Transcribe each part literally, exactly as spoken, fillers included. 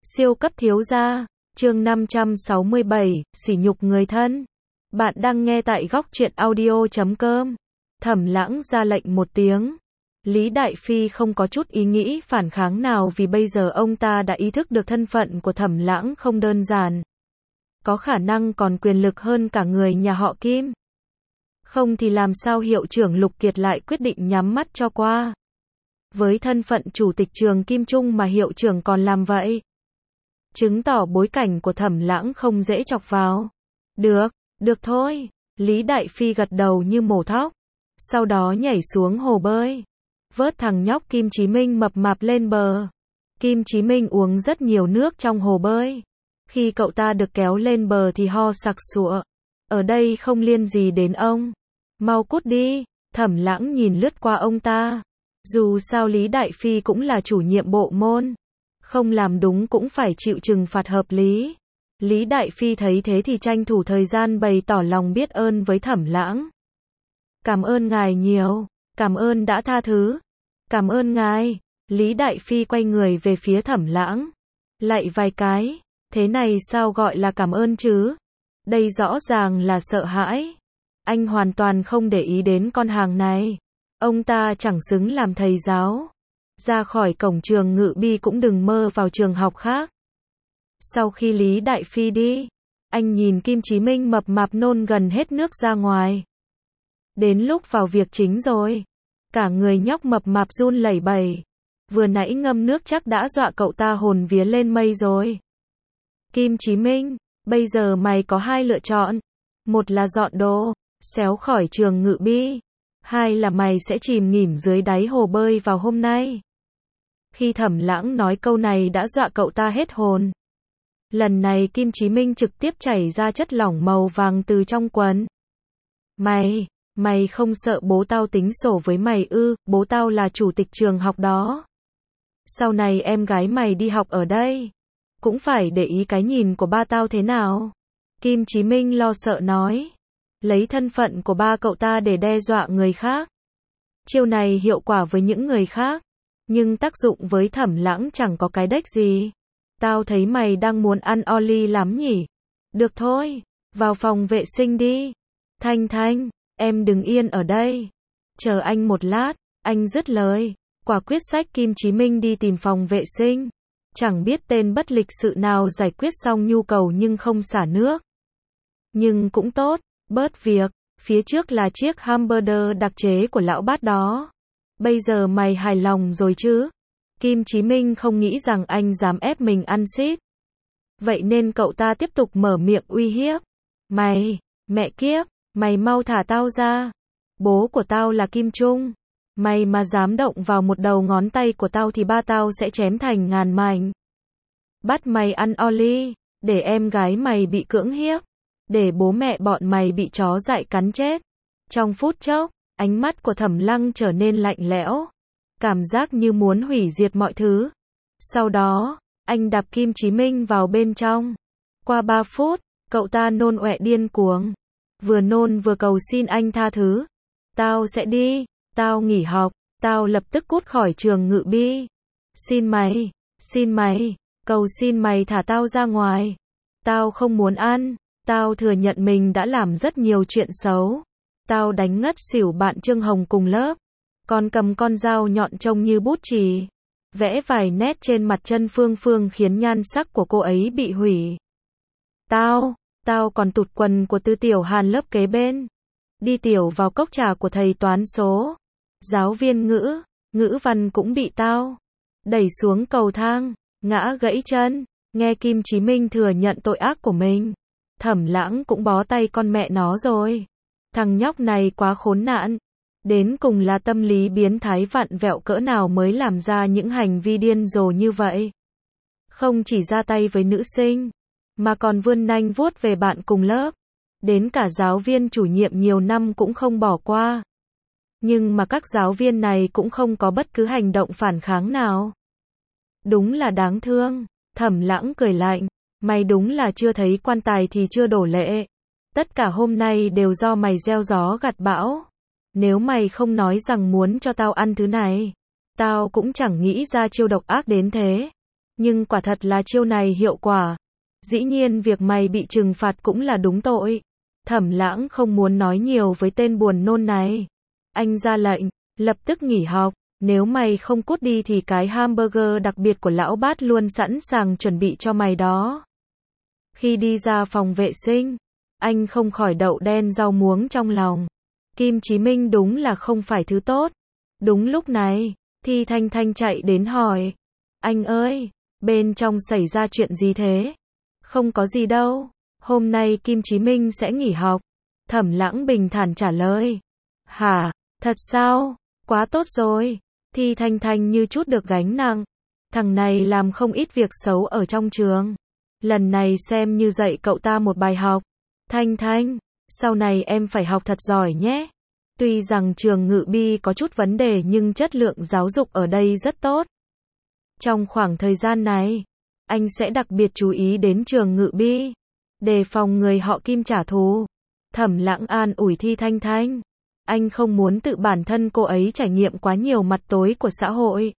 Siêu cấp thiếu gia, chương năm trăm sáu mươi bảy, sỉ nhục người thân. Bạn đang nghe tại góc truyện audio chấm com. Thẩm Lãng ra lệnh một tiếng. Lý Đại Phi không có chút ý nghĩ phản kháng nào vì bây giờ ông ta đã ý thức được thân phận của Thẩm Lãng không đơn giản. Có khả năng còn quyền lực hơn cả người nhà họ Kim. Không thì làm sao hiệu trưởng Lục Kiệt lại quyết định nhắm mắt cho qua. Với thân phận chủ tịch trường Kim Trung mà hiệu trưởng còn làm vậy. Chứng tỏ bối cảnh của Thẩm Lãng không dễ chọc vào. Được, được thôi. Lý Đại Phi gật đầu như mổ thóc. Sau đó nhảy xuống hồ bơi. Vớt thằng nhóc Kim Chí Minh mập mạp lên bờ. Kim Chí Minh uống rất nhiều nước trong hồ bơi. Khi cậu ta được kéo lên bờ thì ho sặc sụa. Ở đây không liên gì đến ông. Mau cút đi. Thẩm Lãng nhìn lướt qua ông ta. Dù sao Lý Đại Phi cũng là chủ nhiệm bộ môn. Không làm đúng cũng phải chịu trừng phạt hợp lý. Lý Đại Phi thấy thế thì tranh thủ thời gian bày tỏ lòng biết ơn với Thẩm Lãng. Cảm ơn ngài nhiều. Cảm ơn đã tha thứ. Cảm ơn ngài. Lý Đại Phi quay người về phía Thẩm Lãng. Lạy vài cái. Thế này sao gọi là cảm ơn chứ? Đây rõ ràng là sợ hãi. Anh hoàn toàn không để ý đến con hàng này. Ông ta chẳng xứng làm thầy giáo. Ra khỏi cổng trường Ngự Bi cũng đừng mơ vào trường học khác. Sau khi Lý Đại Phi đi, anh nhìn Kim Chí Minh mập mạp nôn gần hết nước ra ngoài. Đến lúc vào việc chính rồi. Cả người nhóc mập mạp run lẩy bẩy. Vừa nãy ngâm nước chắc đã dọa cậu ta hồn vía lên mây rồi. Kim Chí Minh, bây giờ mày có hai lựa chọn. Một là dọn đồ, xéo khỏi trường Ngự Bi. Hai là mày sẽ chìm nghỉm dưới đáy hồ bơi vào hôm nay. Khi Thẩm Lãng nói câu này đã dọa cậu ta hết hồn. Lần này Kim Chí Minh trực tiếp chảy ra chất lỏng màu vàng từ trong quần. Mày, mày không sợ bố tao tính sổ với mày ư? Bố tao là chủ tịch trường học đó. Sau này em gái mày đi học ở đây, cũng phải để ý cái nhìn của ba tao thế nào. Kim Chí Minh lo sợ nói. Lấy thân phận của ba cậu ta để đe dọa người khác. Chiêu này hiệu quả với những người khác. Nhưng tác dụng với Thẩm Lãng chẳng có cái đếch gì. Tao thấy mày đang muốn ăn Oli lắm nhỉ. Được thôi, vào phòng vệ sinh đi. Thanh Thanh, em đừng yên ở đây. Chờ anh một lát, anh dứt lời. Quả quyết xách Kim Chí Minh đi tìm phòng vệ sinh. Chẳng biết tên bất lịch sự nào giải quyết xong nhu cầu nhưng không xả nước. Nhưng cũng tốt, bớt việc. Phía trước là chiếc hamburger đặc chế của lão bát đó. Bây giờ mày hài lòng rồi chứ? Kim Chí Minh không nghĩ rằng anh dám ép mình ăn xít. Vậy nên cậu ta tiếp tục mở miệng uy hiếp. Mày, mẹ kiếp, mày mau thả tao ra. Bố của tao là Kim Trung. Mày mà dám động vào một đầu ngón tay của tao thì ba tao sẽ chém thành ngàn mảnh. Bắt mày ăn Oli, để em gái mày bị cưỡng hiếp. Để bố mẹ bọn mày bị chó dại cắn chết. Trong phút chốc, ánh mắt của Thẩm Lăng trở nên lạnh lẽo. Cảm giác như muốn hủy diệt mọi thứ. Sau đó, anh đạp Kim Chí Minh vào bên trong. Qua ba phút, cậu ta nôn ọe điên cuồng. Vừa nôn vừa cầu xin anh tha thứ. Tao sẽ đi, tao nghỉ học, tao lập tức cút khỏi trường Ngự Bi. Xin mày, xin mày, cầu xin mày thả tao ra ngoài. Tao không muốn ăn. Tao thừa nhận mình đã làm rất nhiều chuyện xấu. Tao đánh ngất xỉu bạn Trương Hồng cùng lớp. Còn cầm con dao nhọn trông như bút chì. Vẽ vài nét trên mặt chân Phương Phương khiến nhan sắc của cô ấy bị hủy. Tao, tao còn tụt quần của Tư Tiểu Hàn lớp kế bên. Đi tiểu vào cốc trà của thầy toán số. Giáo viên ngữ, ngữ văn cũng bị tao đẩy xuống cầu thang, ngã gãy chân. Nghe Kim Chí Minh thừa nhận tội ác của mình. Thẩm Lãng cũng bó tay con mẹ nó rồi. Thằng nhóc này quá khốn nạn. Đến cùng là tâm lý biến thái vặn vẹo cỡ nào mới làm ra những hành vi điên rồ như vậy. Không chỉ ra tay với nữ sinh, mà còn vươn nanh vuốt về bạn cùng lớp. Đến cả giáo viên chủ nhiệm nhiều năm cũng không bỏ qua. Nhưng mà các giáo viên này cũng không có bất cứ hành động phản kháng nào. Đúng là đáng thương. Thẩm Lãng cười lạnh. Mày đúng là chưa thấy quan tài thì chưa đổ lệ. Tất cả hôm nay đều do mày gieo gió gặt bão. Nếu mày không nói rằng muốn cho tao ăn thứ này, tao cũng chẳng nghĩ ra chiêu độc ác đến thế. Nhưng quả thật là chiêu này hiệu quả. Dĩ nhiên việc mày bị trừng phạt cũng là đúng tội. Thẩm Lãng không muốn nói nhiều với tên buồn nôn này. Anh ra lệnh, lập tức nghỉ học. Nếu mày không cút đi thì cái hamburger đặc biệt của lão bát luôn sẵn sàng chuẩn bị cho mày đó. Khi đi ra phòng vệ sinh, anh không khỏi đậu đen rau muống trong lòng. Kim Chí Minh đúng là không phải thứ tốt. Đúng lúc này, Thi Thanh Thanh chạy đến hỏi. Anh ơi, bên trong xảy ra chuyện gì thế? Không có gì đâu. Hôm nay Kim Chí Minh sẽ nghỉ học. Thẩm Lãng bình thản trả lời. Hả? Thật sao? Quá tốt rồi. Thi Thanh Thanh như chút được gánh nặng. Thằng này làm không ít việc xấu ở trong trường. Lần này xem như dạy cậu ta một bài học. Thanh Thanh, sau này em phải học thật giỏi nhé. Tuy rằng trường Ngự Bi có chút vấn đề nhưng chất lượng giáo dục ở đây rất tốt. Trong khoảng thời gian này, anh sẽ đặc biệt chú ý đến trường Ngự Bi, đề phòng người họ Kim trả thù. Thẩm Lãng an ủi Thi Thanh Thanh. Anh không muốn tự bản thân cô ấy trải nghiệm quá nhiều mặt tối của xã hội.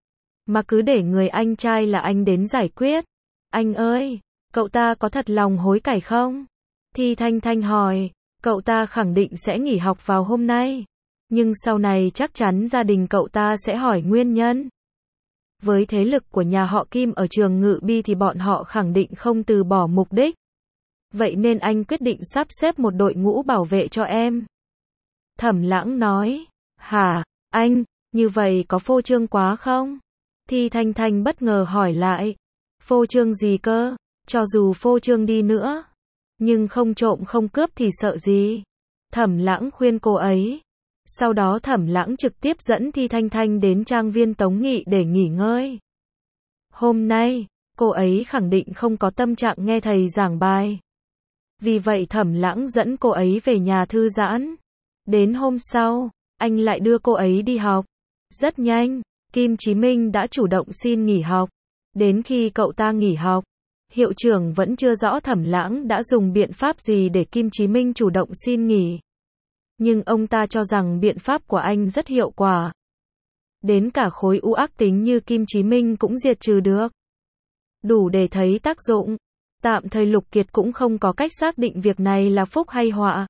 Mà cứ để người anh trai là anh đến giải quyết. Anh ơi, cậu ta có thật lòng hối cải không? Thi Thanh Thanh hỏi. Cậu ta khẳng định sẽ nghỉ học vào hôm nay. Nhưng sau này chắc chắn gia đình cậu ta sẽ hỏi nguyên nhân. Với thế lực của nhà họ Kim ở trường Ngự Bi thì bọn họ khẳng định không từ bỏ mục đích. Vậy nên anh quyết định sắp xếp một đội ngũ bảo vệ cho em. Thẩm Lãng nói. Hả, anh, như vậy có phô trương quá không? Thi Thanh Thanh bất ngờ hỏi lại. Phô trương gì cơ? Cho dù phô trương đi nữa. Nhưng không trộm không cướp thì sợ gì? Thẩm Lãng khuyên cô ấy. Sau đó Thẩm Lãng trực tiếp dẫn Thi Thanh Thanh đến trang viên Tống Nghị để nghỉ ngơi. Hôm nay, cô ấy khẳng định không có tâm trạng nghe thầy giảng bài. Vì vậy Thẩm Lãng dẫn cô ấy về nhà thư giãn. Đến hôm sau, anh lại đưa cô ấy đi học. Rất nhanh, Kim Chí Minh đã chủ động xin nghỉ học. Đến khi cậu ta nghỉ học, hiệu trưởng vẫn chưa rõ Thẩm Lãng đã dùng biện pháp gì để Kim Chí Minh chủ động xin nghỉ. Nhưng ông ta cho rằng biện pháp của anh rất hiệu quả. Đến cả khối u ác tính như Kim Chí Minh cũng diệt trừ được. Đủ để thấy tác dụng. Tạm thời Lục Kiệt cũng không có cách xác định việc này là phúc hay họa.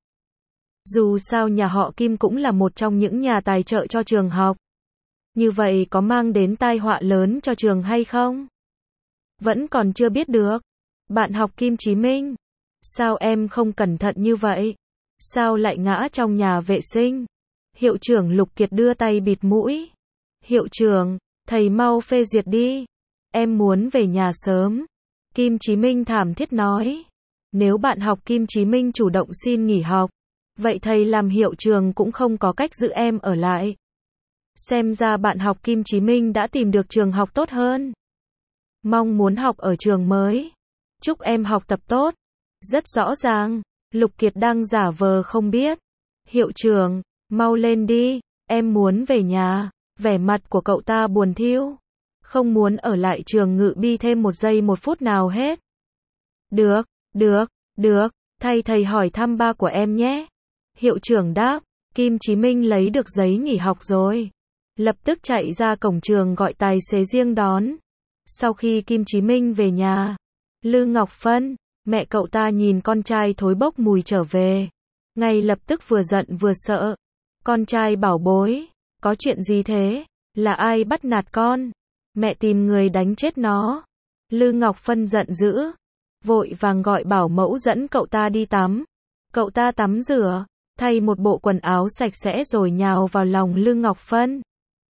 Dù sao nhà họ Kim cũng là một trong những nhà tài trợ cho trường học. Như vậy có mang đến tai họa lớn cho trường hay không? Vẫn còn chưa biết được. Bạn học Kim Chí Minh, sao em không cẩn thận như vậy? Sao lại ngã trong nhà vệ sinh? Hiệu trưởng Lục Kiệt đưa tay bịt mũi. Hiệu trưởng, thầy mau phê duyệt đi. Em muốn về nhà sớm. Kim Chí Minh thảm thiết nói. Nếu bạn học Kim Chí Minh chủ động xin nghỉ học, vậy thầy làm hiệu trường cũng không có cách giữ em ở lại. Xem ra bạn học Kim Chí Minh đã tìm được trường học tốt hơn. Mong muốn học ở trường mới. Chúc em học tập tốt. Rất rõ ràng, Lục Kiệt đang giả vờ không biết. Hiệu trưởng, mau lên đi, em muốn về nhà. Vẻ mặt của cậu ta buồn thiu. Không muốn ở lại trường Ngự Bi thêm một giây một phút nào hết. Được, được, được, thầy thầy hỏi thăm ba của em nhé. Hiệu trưởng đáp. Kim Chí Minh lấy được giấy nghỉ học rồi. Lập tức chạy ra cổng trường gọi tài xế riêng đón. Sau khi Kim Chí Minh về nhà, Lư Ngọc Phân, mẹ cậu ta nhìn con trai thối bốc mùi trở về. Ngay lập tức vừa giận vừa sợ. Con trai bảo bối, có chuyện gì thế? Là ai bắt nạt con? Mẹ tìm người đánh chết nó. Lư Ngọc Phân giận dữ. Vội vàng gọi bảo mẫu dẫn cậu ta đi tắm. Cậu ta tắm rửa, thay một bộ quần áo sạch sẽ rồi nhào vào lòng Lư Ngọc Phân.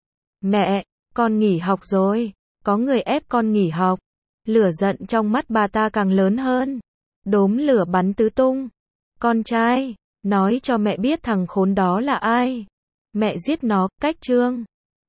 Mẹ, con nghỉ học rồi. Có người ép con nghỉ học. Lửa giận trong mắt bà ta càng lớn hơn. Đốm lửa bắn tứ tung. Con trai, nói cho mẹ biết thằng khốn đó là ai. Mẹ giết nó, cách trương.